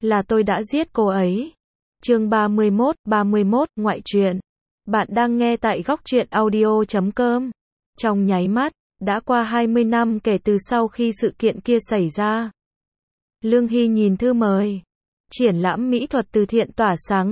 Là tôi đã giết cô ấy. Chương 31, ngoại truyện. Bạn đang nghe tại góc truyện audio.com. Trong nháy mắt, đã qua 20 năm kể từ sau khi sự kiện kia xảy ra. Lương Hy nhìn thư mời. Triển lãm mỹ thuật từ thiện tỏa sáng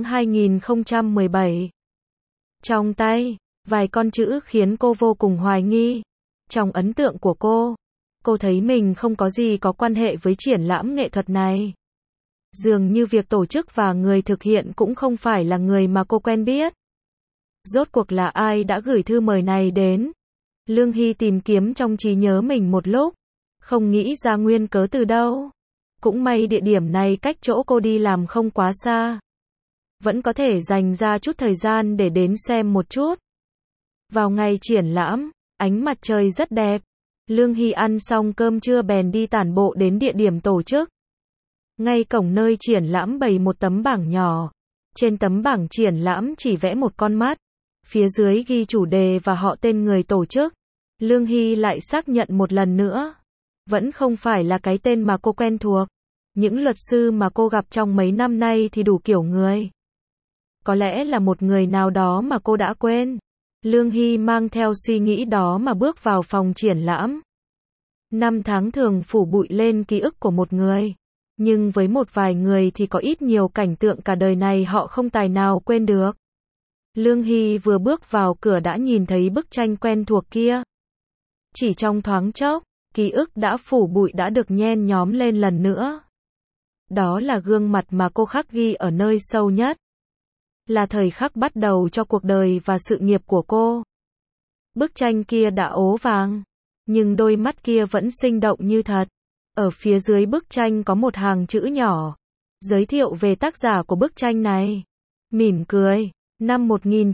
2017. Trong tay, vài con chữ khiến cô vô cùng hoài nghi. Trong ấn tượng của cô thấy mình không có gì có quan hệ với triển lãm nghệ thuật này. Dường như việc tổ chức và người thực hiện cũng không phải là người mà cô quen biết. Rốt cuộc là ai đã gửi thư mời này đến? Lương Hy tìm kiếm trong trí nhớ mình một lúc, không nghĩ ra nguyên cớ từ đâu. Cũng may địa điểm này cách chỗ cô đi làm không quá xa. Vẫn có thể dành ra chút thời gian để đến xem một chút. Vào ngày triển lãm, ánh mặt trời rất đẹp. Lương Hy ăn xong cơm trưa bèn đi tản bộ đến địa điểm tổ chức. Ngay cổng nơi triển lãm bày một tấm bảng nhỏ. Trên tấm bảng triển lãm chỉ vẽ một con mắt. Phía dưới ghi chủ đề và họ tên người tổ chức. Lương Hy lại xác nhận một lần nữa. Vẫn không phải là cái tên mà cô quen thuộc. Những luật sư mà cô gặp trong mấy năm nay thì đủ kiểu người. Có lẽ là một người nào đó mà cô đã quên. Lương Hy mang theo suy nghĩ đó mà bước vào phòng triển lãm. Năm tháng thường phủ bụi lên ký ức của một người. Nhưng với một vài người thì có ít nhiều cảnh tượng cả đời này họ không tài nào quên được. Lương Hy vừa bước vào cửa đã nhìn thấy bức tranh quen thuộc kia. Chỉ trong thoáng chốc, ký ức đã phủ bụi đã được nhen nhóm lên lần nữa. Đó là gương mặt mà cô khắc ghi ở nơi sâu nhất. Là thời khắc bắt đầu cho cuộc đời và sự nghiệp của cô. Bức tranh kia đã ố vàng, nhưng đôi mắt kia vẫn sinh động như thật. Ở phía dưới bức tranh có một hàng chữ nhỏ, giới thiệu về tác giả của bức tranh này. Mỉm cười, năm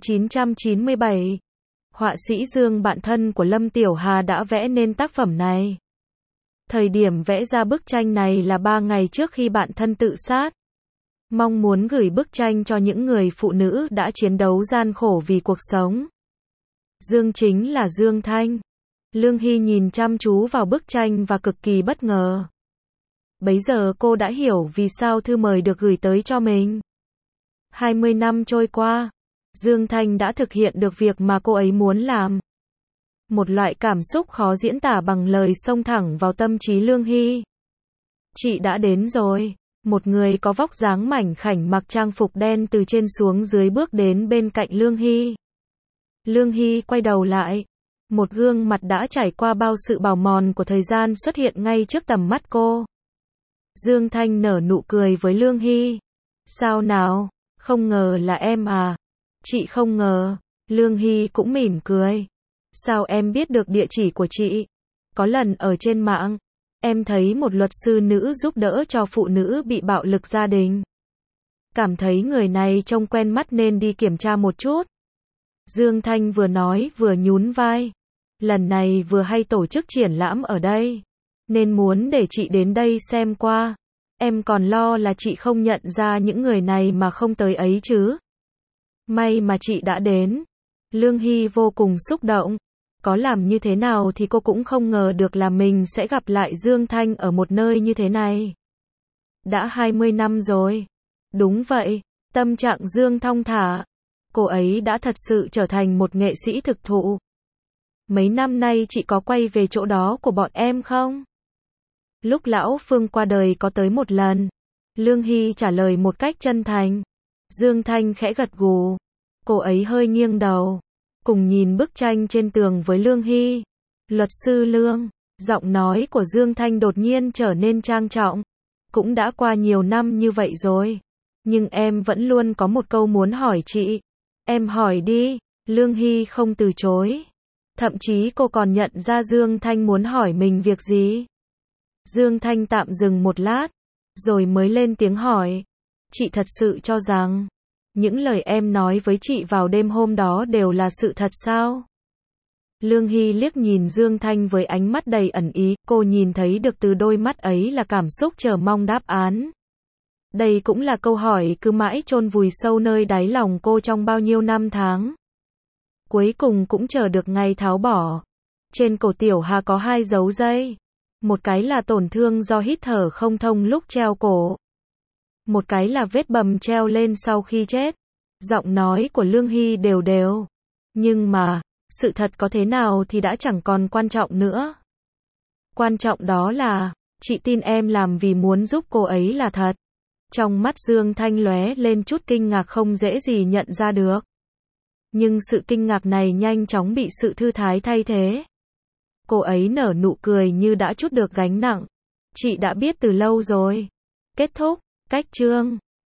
1997, họa sĩ Dương, bạn thân của Lâm Tiểu Hà đã vẽ nên tác phẩm này. Thời điểm vẽ ra bức tranh này là 3 ngày trước khi bạn thân tự sát. Mong muốn gửi bức tranh cho những người phụ nữ đã chiến đấu gian khổ vì cuộc sống. Dương chính là Dương Thanh. Lương Hy nhìn chăm chú vào bức tranh và cực kỳ bất ngờ. Bấy giờ cô đã hiểu vì sao thư mời được gửi tới cho mình. 20 năm trôi qua, Dương Thanh đã thực hiện được việc mà cô ấy muốn làm. Một loại cảm xúc khó diễn tả bằng lời xông thẳng vào tâm trí Lương Hy. Chị đã đến rồi. Một người có vóc dáng mảnh khảnh mặc trang phục đen từ trên xuống dưới bước đến bên cạnh Lương Hy. Lương Hy quay đầu lại. Một gương mặt đã trải qua bao sự bào mòn của thời gian xuất hiện ngay trước tầm mắt cô. Dương Thanh nở nụ cười với Lương Hy. Sao nào, không ngờ là em à? Chị không ngờ. Lương Hy cũng mỉm cười. Sao em biết được địa chỉ của chị? Có lần ở trên mạng, em thấy một luật sư nữ giúp đỡ cho phụ nữ bị bạo lực gia đình. Cảm thấy người này trông quen mắt nên đi kiểm tra một chút. Dương Thanh vừa nói vừa nhún vai. Lần này vừa hay tổ chức triển lãm ở đây, nên muốn để chị đến đây xem qua. Em còn lo là chị không nhận ra những người này mà không tới ấy chứ. May mà chị đã đến. Lương Hy vô cùng xúc động. Có làm như thế nào thì cô cũng không ngờ được là mình sẽ gặp lại Dương Thanh ở một nơi như thế này. Đã 20 năm rồi. Đúng vậy, tâm trạng Dương thong thả. Cô ấy đã thật sự trở thành một nghệ sĩ thực thụ. Mấy năm nay chị có quay về chỗ đó của bọn em không? Lúc lão Phương qua đời có tới một lần. Lương Hy trả lời một cách chân thành. Dương Thanh khẽ gật gù. Cô ấy hơi nghiêng đầu, cùng nhìn bức tranh trên tường với Lương Hy. Luật sư Lương, giọng nói của Dương Thanh đột nhiên trở nên trang trọng. Cũng đã qua nhiều năm như vậy rồi. Nhưng em vẫn luôn có một câu muốn hỏi chị. Em hỏi đi. Lương Hy không từ chối. Thậm chí cô còn nhận ra Dương Thanh muốn hỏi mình việc gì. Dương Thanh tạm dừng một lát, rồi mới lên tiếng hỏi. Chị thật sự cho rằng những lời em nói với chị vào đêm hôm đó đều là sự thật sao? Lương Hy liếc nhìn Dương Thanh với ánh mắt đầy ẩn ý, cô nhìn thấy được từ đôi mắt ấy là cảm xúc chờ mong đáp án. Đây cũng là câu hỏi cứ mãi chôn vùi sâu nơi đáy lòng cô trong bao nhiêu năm tháng. Cuối cùng cũng chờ được ngày tháo bỏ. Trên cổ Tiểu Hà có 2 dấu dây. Một cái là tổn thương do hít thở không thông lúc treo cổ. một cái là vết bầm treo lên sau khi chết. Giọng nói của Lương Hy đều đều. Nhưng mà, sự thật có thế nào thì đã chẳng còn quan trọng nữa. Quan trọng đó là, chị tin em làm vì muốn giúp cô ấy là thật. Trong mắt Dương Thanh lóe lên chút kinh ngạc không dễ gì nhận ra được. Nhưng sự kinh ngạc này nhanh chóng bị sự thư thái thay thế. Cô ấy nở nụ cười như đã trút được gánh nặng. Chị đã biết từ lâu rồi. Kết thúc, cách chương.